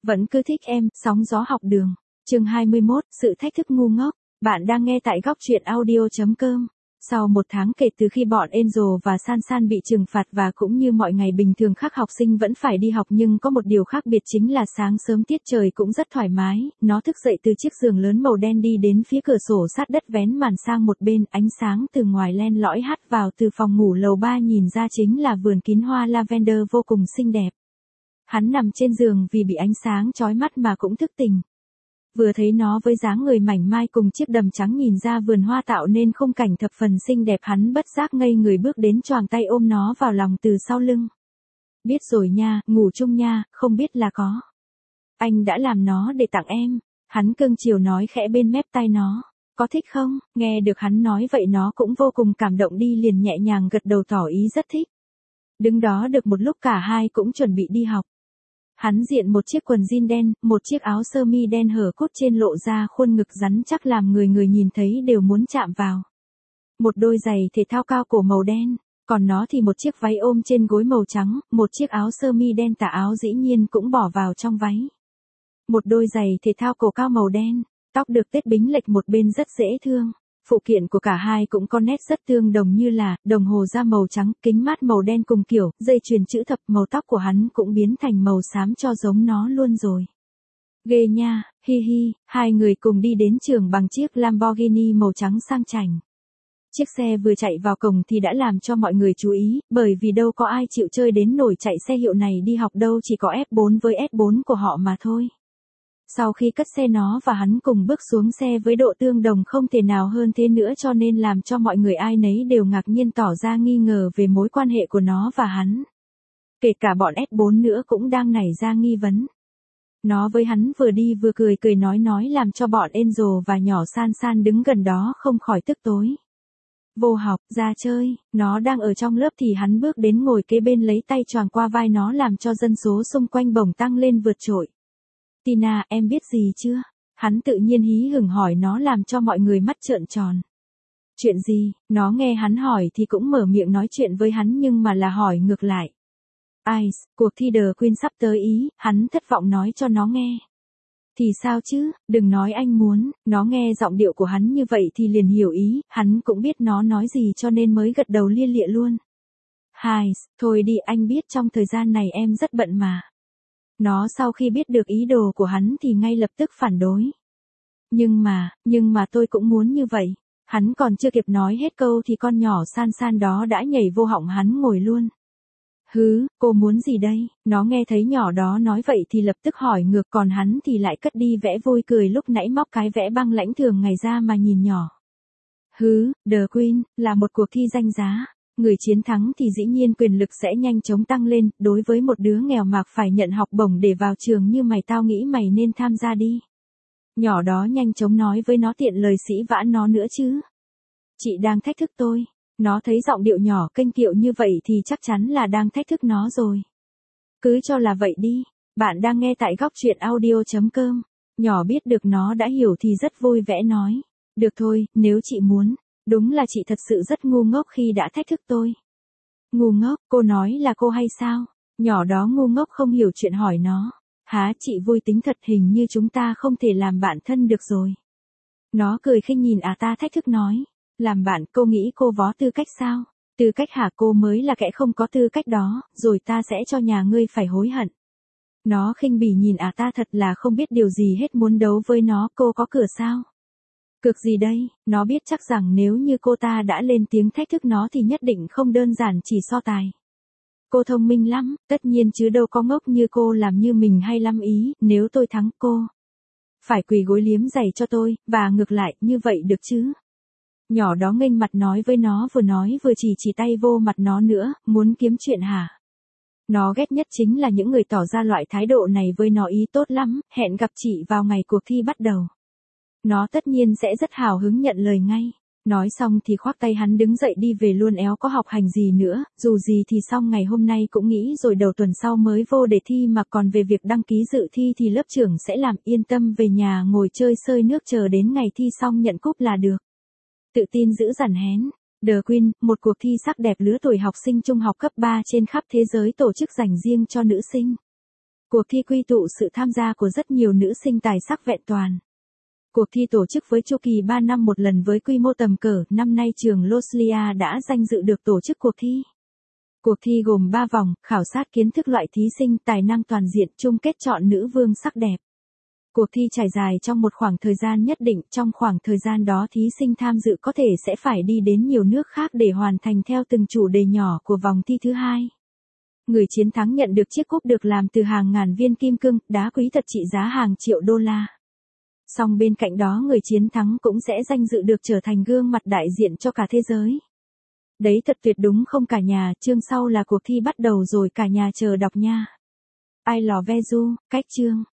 Vẫn cứ thích em, sóng gió học đường. Chương 21, sự thách thức ngu ngốc. Bạn đang nghe tại góc truyện audio.com. Sau một tháng kể từ khi bọn Angel và San San bị trừng phạt và cũng như mọi ngày bình thường khác học sinh vẫn phải đi học, nhưng có một điều khác biệt chính là sáng sớm tiết trời cũng rất thoải mái, nó thức dậy từ chiếc giường lớn màu đen đi đến phía cửa sổ sát đất vén màn sang một bên, ánh sáng từ ngoài len lỏi hắt vào từ phòng ngủ lầu 3 nhìn ra chính là vườn kín hoa lavender vô cùng xinh đẹp. Hắn nằm trên giường vì bị ánh sáng chói mắt mà cũng thức tỉnh. Vừa thấy nó với dáng người mảnh mai cùng chiếc đầm trắng nhìn ra vườn hoa tạo nên khung cảnh thập phần xinh đẹp, hắn bất giác ngây người bước đến choàng tay ôm nó vào lòng từ sau lưng. Biết rồi nha, ngủ chung nha, không biết là có. Anh đã làm nó để tặng em. Hắn cưng chiều nói khẽ bên mép tai nó. Có thích không? Nghe được hắn nói vậy nó cũng vô cùng cảm động, đi liền nhẹ nhàng gật đầu tỏ ý rất thích. Đứng đó được một lúc cả hai cũng chuẩn bị đi học. Hắn diện một chiếc quần jean đen, một chiếc áo sơ mi đen hở cốt trên lộ ra khuôn ngực rắn chắc làm người nhìn thấy đều muốn chạm vào. Một đôi giày thể thao cao cổ màu đen, còn nó thì một chiếc váy ôm trên gối màu trắng, một chiếc áo sơ mi đen tà áo dĩ nhiên cũng bỏ vào trong váy. Một đôi giày thể thao cổ cao màu đen, tóc được tết bính lệch một bên rất dễ thương. Phụ kiện của cả hai cũng có nét rất tương đồng như là đồng hồ da màu trắng, kính mát màu đen cùng kiểu, dây chuyền chữ thập, màu tóc của hắn cũng biến thành màu xám cho giống nó luôn rồi. Ghê nha, hi hi, hai người cùng đi đến trường bằng chiếc Lamborghini màu trắng sang chảnh. Chiếc xe vừa chạy vào cổng thì đã làm cho mọi người chú ý, bởi vì đâu có ai chịu chơi đến nổi chạy xe hiệu này đi học đâu, chỉ có F4 với S4 của họ mà thôi. Sau khi cất xe nó và hắn cùng bước xuống xe với độ tương đồng không thể nào hơn thế nữa, cho nên làm cho mọi người ai nấy đều ngạc nhiên tỏ ra nghi ngờ về mối quan hệ của nó và hắn. Kể cả bọn S4 nữa cũng đang nảy ra nghi vấn. Nó với hắn vừa đi vừa cười nói làm cho bọn Angel và nhỏ San San đứng gần đó không khỏi tức tối. Vô học, ra chơi, nó đang ở trong lớp thì hắn bước đến ngồi kế bên lấy tay choàng qua vai nó làm cho dân số xung quanh bỗng tăng lên vượt trội. Tina, em biết gì chưa? Hắn tự nhiên hí hửng hỏi nó làm cho mọi người mắt trợn tròn. Chuyện gì? Nó nghe hắn hỏi thì cũng mở miệng nói chuyện với hắn nhưng mà là hỏi ngược lại. Ice, cuộc thi The Queen sắp tới ý, hắn thất vọng nói cho nó nghe. Thì sao chứ, đừng nói anh muốn, nó nghe giọng điệu của hắn như vậy thì liền hiểu ý, hắn cũng biết nó nói gì cho nên mới gật đầu lia lịa luôn. Hai, thôi đi, anh biết trong thời gian này em rất bận mà. Nó sau khi biết được ý đồ của hắn thì ngay lập tức phản đối. Nhưng mà tôi cũng muốn như vậy. Hắn còn chưa kịp nói hết câu thì con nhỏ San San đó đã nhảy vô họng hắn ngồi luôn. Hứ, cô muốn gì đây? Nó nghe thấy nhỏ đó nói vậy thì lập tức hỏi ngược, còn hắn thì lại cất đi vẽ vui cười lúc nãy móc cái vẽ băng lãnh thường ngày ra mà nhìn nhỏ. Hứ, The Queen, là một cuộc thi danh giá. Người chiến thắng thì dĩ nhiên quyền lực sẽ nhanh chóng tăng lên, đối với một đứa nghèo mạc phải nhận học bổng để vào trường như mày tao nghĩ mày nên tham gia đi. Nhỏ đó nhanh chóng nói với nó tiện lời sĩ vã nó nữa chứ. Chị đang thách thức tôi. Nó thấy giọng điệu nhỏ kênh kiệu như vậy thì chắc chắn là đang thách thức nó rồi. Cứ cho là vậy đi. Bạn đang nghe tại góc truyện audio.com. Nhỏ biết được nó đã hiểu thì rất vui vẻ nói. Được thôi, nếu chị muốn. Đúng là chị thật sự rất ngu ngốc khi đã thách thức tôi. Ngu ngốc, cô nói là cô hay sao? Nhỏ đó ngu ngốc không hiểu chuyện hỏi nó. Hả, chị vui tính thật, hình như chúng ta không thể làm bạn thân được rồi. Nó cười khinh nhìn ta thách thức nói. Làm bạn, cô nghĩ cô vó tư cách sao? Tư cách hả, cô mới là kẻ không có tư cách đó, rồi ta sẽ cho nhà ngươi phải hối hận. Nó khinh bỉ nhìn ta thật là không biết điều gì hết, muốn đấu với nó, cô có cửa sao? Cược gì đây? Nó biết chắc rằng nếu như cô ta đã lên tiếng thách thức nó thì nhất định không đơn giản chỉ so tài. Cô thông minh lắm, tất nhiên chứ đâu có ngốc như cô làm như mình hay lắm ý, nếu tôi thắng cô phải quỳ gối liếm giày cho tôi, và ngược lại, như vậy được chứ? Nhỏ đó nghênh mặt nói với nó vừa chỉ tay vô mặt nó nữa, muốn kiếm chuyện hả? Nó ghét nhất chính là những người tỏ ra loại thái độ này với nó, ý tốt lắm, hẹn gặp chị vào ngày cuộc thi bắt đầu. Nó tất nhiên sẽ rất hào hứng nhận lời ngay. Nói xong thì khoác tay hắn đứng dậy đi về luôn, éo có học hành gì nữa, dù gì thì xong ngày hôm nay cũng nghĩ rồi đầu tuần sau mới vô để thi, mà còn về việc đăng ký dự thi thì lớp trưởng sẽ làm, yên tâm về nhà ngồi chơi sơi nước chờ đến ngày thi xong nhận cúp là được. Tự tin dữ dằn hén. The Queen, một cuộc thi sắc đẹp lứa tuổi học sinh trung học cấp 3 trên khắp thế giới tổ chức dành riêng cho nữ sinh. Cuộc thi quy tụ sự tham gia của rất nhiều nữ sinh tài sắc vẹn toàn. Cuộc thi tổ chức với chu kỳ 3 năm một lần với quy mô tầm cỡ, năm nay trường Loslia đã danh dự được tổ chức cuộc thi. Cuộc thi gồm 3 vòng, khảo sát kiến thức loại thí sinh, tài năng toàn diện, chung kết chọn nữ vương sắc đẹp. Cuộc thi trải dài trong một khoảng thời gian nhất định, trong khoảng thời gian đó thí sinh tham dự có thể sẽ phải đi đến nhiều nước khác để hoàn thành theo từng chủ đề nhỏ của vòng thi thứ hai. Người chiến thắng nhận được chiếc cúp được làm từ hàng ngàn viên kim cương, đá quý thật trị giá hàng triệu đô la. Song bên cạnh đó người chiến thắng cũng sẽ danh dự được trở thành gương mặt đại diện cho cả thế giới. Đấy thật tuyệt đúng không cả nhà, chương sau là cuộc thi bắt đầu rồi cả nhà chờ đọc nha. I love you, cách chương.